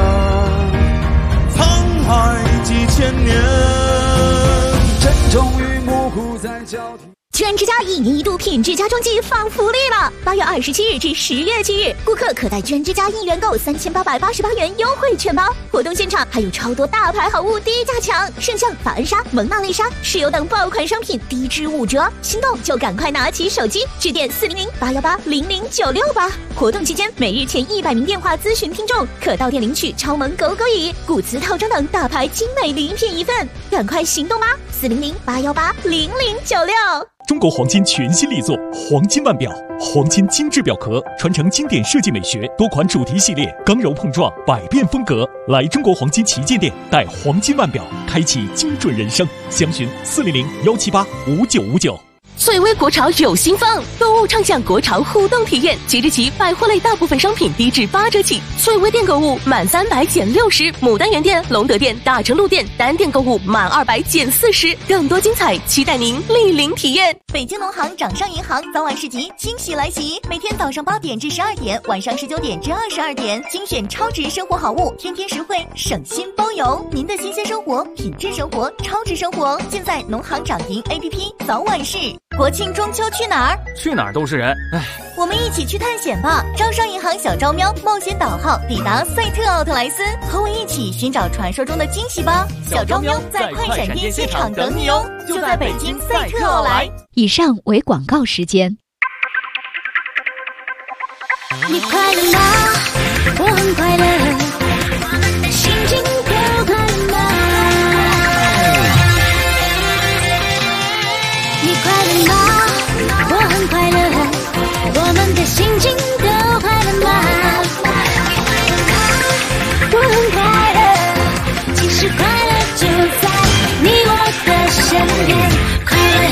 沧海几千年， 真终于模糊在交替。 全之家1年1度品质家装季放福利了！8月27日至10月7日，顾客可带全之家1元购3888元优惠券包。活动现场还有超多大牌好物低价抢，圣象、法恩莎、蒙娜丽莎、石油等爆款商品低至5折，心动就赶快拿起手机致电400-818-00968。活动期间，每日前100名电话咨询听众可到店领取超萌狗狗椅、古瓷套装等大牌精美礼品1份，赶快行动吧！400-818-0096。 中国黄金全新力作黄金腕表，黄金精致表壳，传承经典设计美学，多款主题系列，刚柔碰撞，百变风格。来中国黄金旗舰店，带黄金腕表，开启精准人生。详询400-178-5959。 翠微国潮有新风，购物畅享国潮互动体验。即日起，百货类大部分商品低至8折起。翠微店购物满300减60，牡丹园店、隆德店、大成路店单店购物满200减40，更多精彩，期待您莅临体验。 北京农行掌上银行早晚市集惊喜来袭，每天早上8点至12点，晚上19点至22点，精选超值生活好物，天天实惠，省心包邮。您的新鲜生活、品质生活、超值生活，尽在农行掌银 APP 早晚市。国庆中秋去哪儿？ 去哪儿都是人，唉。 我们一起去探险吧！招商银行小招喵冒险岛号抵达赛特奥特莱斯，和我一起寻找传说中的惊喜吧！小招喵在快闪店现场等你哦，就在北京赛特奥莱。 以上为广告时间。 你快乐吗？我很快乐，心情都快乐吗？你快乐吗？我很快乐，我们的心情都快乐吗？我很快乐，其实快乐就在你我的身边，快乐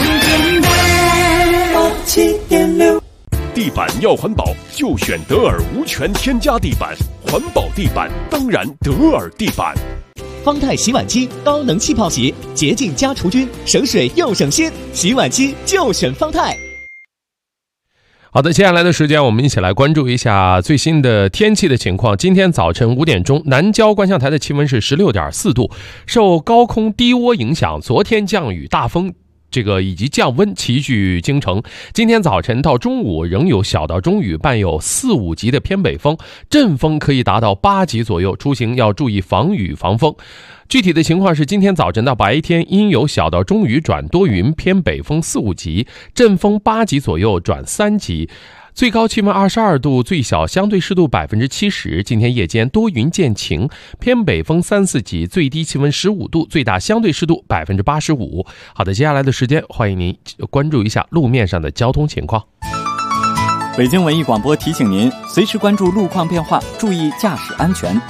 很简单。 87.6，地板要环保就选德尔无醛添加地板，环保地板当然德尔地板。 方太洗碗机高能气泡洗，洁净加除菌，省水又省心，洗碗机就选方太。 好的，接下来的时间我们一起来关注一下最新的天气的情况。今天早晨5点钟，南郊观象台的气温是16.4度，受高空低涡影响，昨天降雨大风以及降温齐聚京城。今天早晨到中午仍有小到中雨，伴有4、5级的偏北风，阵风可以达到8级左右，出行要注意防雨防风。具体的情况是，今天早晨到白天阴有小到中雨转多云，偏北风4、5级，阵风8级左右转3级。最高气温22度，最小相对湿度70%。今天夜间多云见晴，偏北风3、4级，最低气温15度，最大相对湿度85%。好的，接下来的时间，欢迎您关注一下路面上的交通情况。 北京文艺广播提醒您，随时关注路况变化，注意驾驶安全。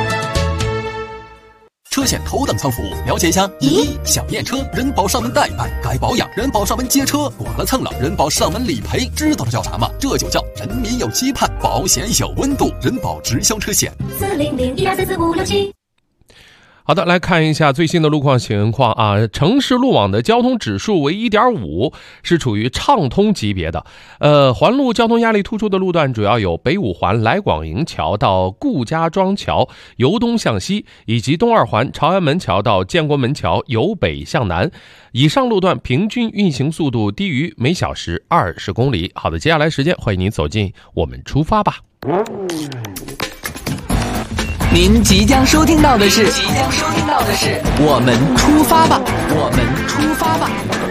车险头等舱服务，了解一下。1. 想验车，人保上门代办，该保养，人保上门接车，剐了蹭了，人保上门理赔。知道这叫啥吗？这就叫人民有期盼，保险有温度，人保直销车险。40012444567。 好的，来看一下最新的路况情况啊。城市路网的交通指数为 1.5， 是处于畅通级别的。环路交通压力突出的路段主要有北五环来广营桥到顾家庄桥由东向西，以及东二环朝安门桥到建国门桥由北向南。以上路段平均运行速度低于每小时20公里。好的，接下来时间欢迎您走进我们出发吧。 您即将收听到的是我们出发吧，我们出发吧。